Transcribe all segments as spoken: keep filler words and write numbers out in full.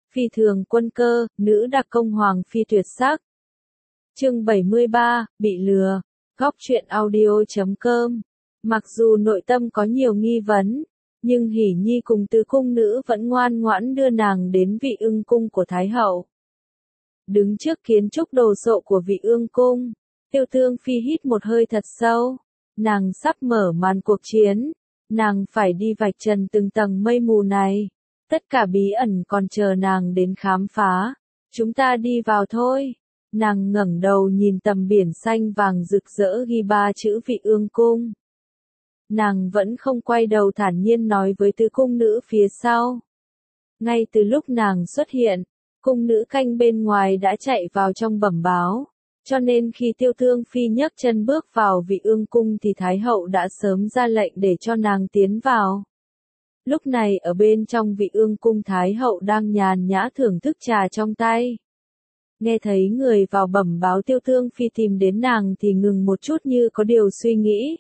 Phi thường quân cơ, nữ đặc công hoàng phi tuyệt sắc. Chương bảy mươi ba, bị lừa. Góc truyện audio chấm com. Mặc dù nội tâm có nhiều nghi vấn, nhưng Hỉ Nhi cùng tứ cung nữ vẫn ngoan ngoãn đưa nàng đến vị ương cung của Thái hậu. Đứng trước kiến trúc đồ sộ của vị ương cung, Tiêu Tương Phi hít một hơi thật sâu. Nàng sắp mở màn cuộc chiến, nàng phải đi vạch trần từng tầng mây mù này. Tất cả bí ẩn còn chờ nàng đến khám phá. Chúng ta đi vào thôi. Nàng ngẩng đầu nhìn tầm biển xanh vàng rực rỡ ghi ba chữ vị ương cung. Nàng vẫn không quay đầu thản nhiên nói với tứ cung nữ phía sau. Ngay từ lúc nàng xuất hiện, cung nữ canh bên ngoài đã chạy vào trong bẩm báo. Cho nên khi Tiêu Tương Phi nhấc chân bước vào vị ương cung thì Thái hậu đã sớm ra lệnh để cho nàng tiến vào. Lúc này ở bên trong vị ương cung Thái hậu đang nhàn nhã thưởng thức trà trong tay. Nghe thấy người vào bẩm báo Tiêu Tương Phi tìm đến nàng thì ngừng một chút như có điều suy nghĩ.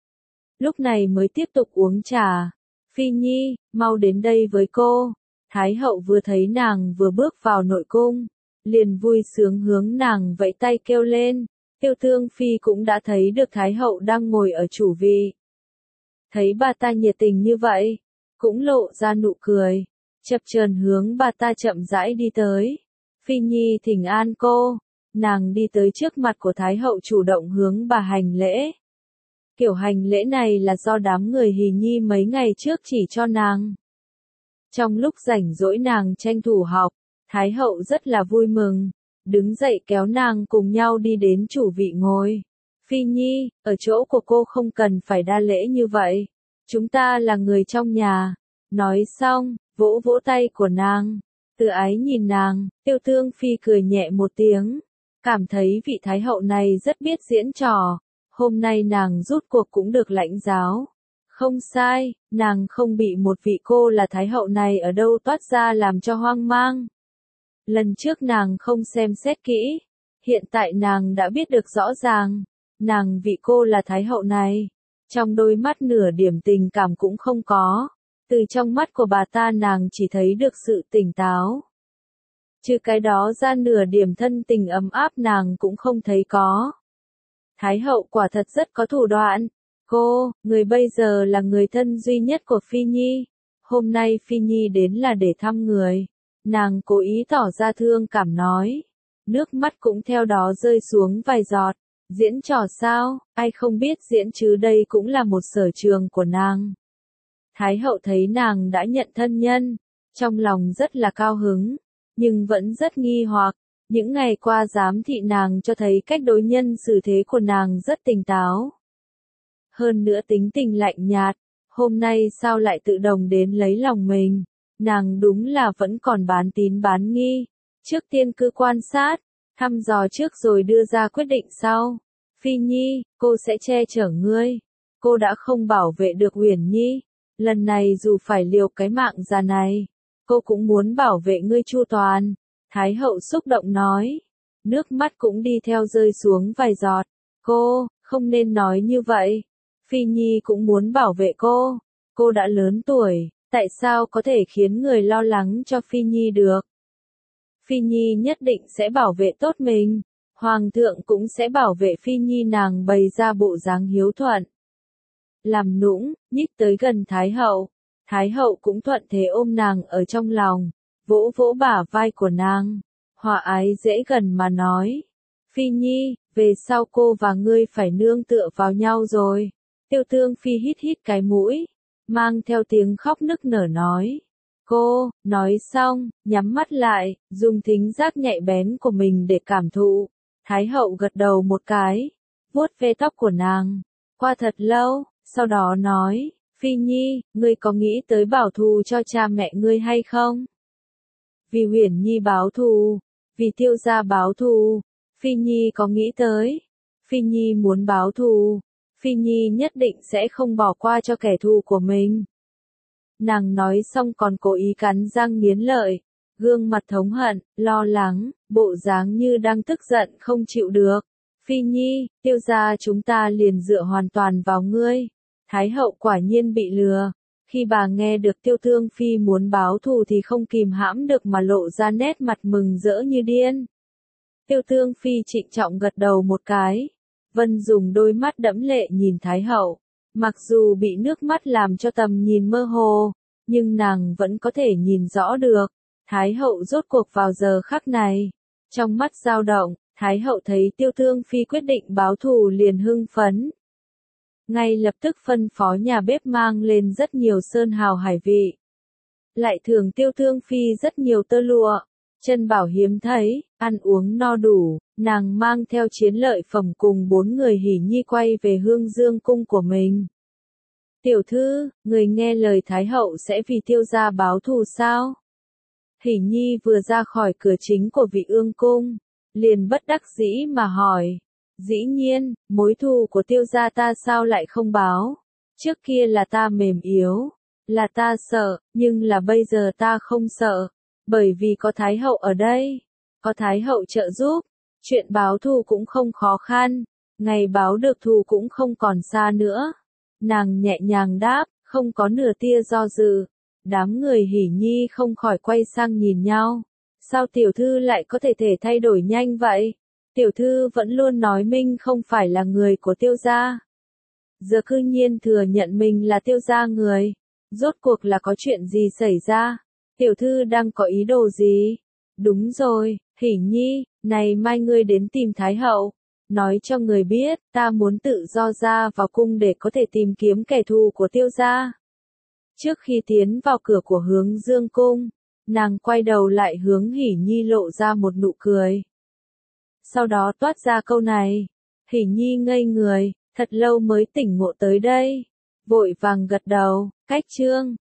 Lúc này mới tiếp tục uống trà. Phi Nhi, mau đến đây với cô. Thái hậu vừa thấy nàng vừa bước vào nội cung, liền vui sướng hướng nàng vẫy tay kêu lên. Tiêu Tương Phi cũng đã thấy được Thái hậu đang ngồi ở chủ vị. Thấy bà ta nhiệt tình như vậy, cũng lộ ra nụ cười, chập chờn hướng bà ta chậm rãi đi tới. Phi Nhi thỉnh an cô. Nàng đi tới trước mặt của Thái hậu chủ động hướng bà hành lễ. Kiểu hành lễ này là do đám người Hỉ Nhi mấy ngày trước chỉ cho nàng. Trong lúc rảnh rỗi nàng tranh thủ học, Thái hậu rất là vui mừng, đứng dậy kéo nàng cùng nhau đi đến chủ vị ngồi. Phi Nhi, ở chỗ của cô không cần phải đa lễ như vậy. Chúng ta là người trong nhà. Nói xong, vỗ vỗ tay của nàng. Từ ái nhìn nàng, Tiêu Tương Phi cười nhẹ một tiếng. Cảm thấy vị Thái hậu này rất biết diễn trò. Hôm nay nàng rút cuộc cũng được lãnh giáo. Không sai, nàng không bị một vị cô là Thái hậu này ở đâu toát ra làm cho hoang mang. Lần trước nàng không xem xét kỹ. Hiện tại nàng đã biết được rõ ràng. Nàng vị cô là Thái hậu này. Trong đôi mắt nửa điểm tình cảm cũng không có. Từ trong mắt của bà ta nàng chỉ thấy được sự tỉnh táo. Chứ cái đó ra nửa điểm thân tình ấm áp nàng cũng không thấy có. Thái hậu quả thật rất có thủ đoạn. Cô, người bây giờ là người thân duy nhất của Phi Nhi. Hôm nay Phi Nhi đến là để thăm người. Nàng cố ý tỏ ra thương cảm nói. Nước mắt cũng theo đó rơi xuống vài giọt. Diễn trò sao, ai không biết diễn chứ đây cũng là một sở trường của nàng. Thái hậu thấy nàng đã nhận thân nhân, trong lòng rất là cao hứng, nhưng vẫn rất nghi hoặc. Những ngày qua giám thị nàng cho thấy cách đối nhân xử thế của nàng rất tỉnh táo. Hơn nữa tính tình lạnh nhạt, hôm nay sao lại tự động đến lấy lòng mình, nàng đúng là vẫn còn bán tín bán nghi. Trước tiên cứ quan sát, thăm dò trước rồi đưa ra quyết định sau. Phi Nhi, cô sẽ che chở ngươi. Cô đã không bảo vệ được Uyển Nhi. Lần này dù phải liều cái mạng già này, cô cũng muốn bảo vệ ngươi chu toàn. Thái hậu xúc động nói. Nước mắt cũng đi theo rơi xuống vài giọt. Cô, không nên nói như vậy. Phi Nhi cũng muốn bảo vệ cô. Cô đã lớn tuổi, tại sao có thể khiến người lo lắng cho Phi Nhi được? Phi Nhi nhất định sẽ bảo vệ tốt mình. Hoàng thượng cũng sẽ bảo vệ Phi Nhi. Nàng bày ra bộ dáng hiếu thuận. Làm nũng, nhích tới gần Thái hậu. Thái hậu cũng thuận thế ôm nàng ở trong lòng, vỗ vỗ bả vai của nàng. Hòa ái dễ gần mà nói. Phi Nhi, về sau cô và ngươi phải nương tựa vào nhau rồi. Tiêu Tương Phi hít hít cái mũi, mang theo tiếng khóc nức nở nói. Cô, nói xong, nhắm mắt lại, dùng thính giác nhạy bén của mình để cảm thụ. Thái hậu gật đầu một cái, vuốt ve tóc của nàng. Qua thật lâu, sau đó nói, Phi Nhi, ngươi có nghĩ tới bảo thù cho cha mẹ ngươi hay không? Vì Uyển Nhi báo thù, vì Tiêu gia báo thù, Phi Nhi có nghĩ tới. Phi Nhi muốn báo thù, Phi Nhi nhất định sẽ không bỏ qua cho kẻ thù của mình. Nàng nói xong còn cố ý cắn răng nghiến lợi, gương mặt thống hận, lo lắng, bộ dáng như đang tức giận không chịu được. Phi Nhi, Tiêu gia chúng ta liền dựa hoàn toàn vào ngươi. Thái hậu quả nhiên bị lừa. Khi bà nghe được Tiêu Thương Phi muốn báo thù thì không kìm hãm được mà lộ ra nét mặt mừng rỡ như điên. Tiêu Thương Phi trịnh trọng gật đầu một cái. Vân dùng đôi mắt đẫm lệ nhìn Thái hậu. Mặc dù bị nước mắt làm cho tầm nhìn mơ hồ, nhưng nàng vẫn có thể nhìn rõ được. Thái hậu rốt cuộc vào giờ khắc này. Trong mắt dao động, Thái hậu thấy Tiêu Thương Phi quyết định báo thù liền hưng phấn. Ngay lập tức phân phó nhà bếp mang lên rất nhiều sơn hào hải vị. Lại thưởng Tiêu Thương Phi rất nhiều tơ lụa, chân bảo hiếm thấy, ăn uống no đủ, nàng mang theo chiến lợi phẩm cùng bốn người hỉ nhi quay về Hương Dương cung của mình. Tiểu thư, người nghe lời Thái hậu sẽ vì Tiêu gia báo thù sao? Hỉ nhi vừa ra khỏi cửa chính của Vị Ương cung, liền bất đắc dĩ mà hỏi. Dĩ nhiên, mối thù của Tiêu gia ta sao lại không báo? Trước kia là ta mềm yếu, là ta sợ, nhưng là bây giờ ta không sợ, bởi vì có Thái hậu ở đây, có Thái hậu trợ giúp, chuyện báo thù cũng không khó khăn, ngày báo được thù cũng không còn xa nữa. Nàng nhẹ nhàng đáp, không có nửa tia do dự. Đám người hỉ nhi không khỏi quay sang nhìn nhau. Sao tiểu thư lại có thể thể thay đổi nhanh vậy? Tiểu thư vẫn luôn nói mình không phải là người của Tiêu gia. Giờ cư nhiên thừa nhận mình là Tiêu gia người. Rốt cuộc là có chuyện gì xảy ra? Tiểu thư đang có ý đồ gì? Đúng rồi, hỉ nhi, này mai ngươi đến tìm Thái hậu. Nói cho người biết, ta muốn tự do ra vào cung để có thể tìm kiếm kẻ thù của Tiêu gia. Trước khi tiến vào cửa của Hướng Dương cung, nàng quay đầu lại hướng hỉ nhi lộ ra một nụ cười. Sau đó toát ra câu này, hỉ nhi ngây người, thật lâu mới tỉnh ngộ tới đây. Vội vàng gật đầu, cách chương.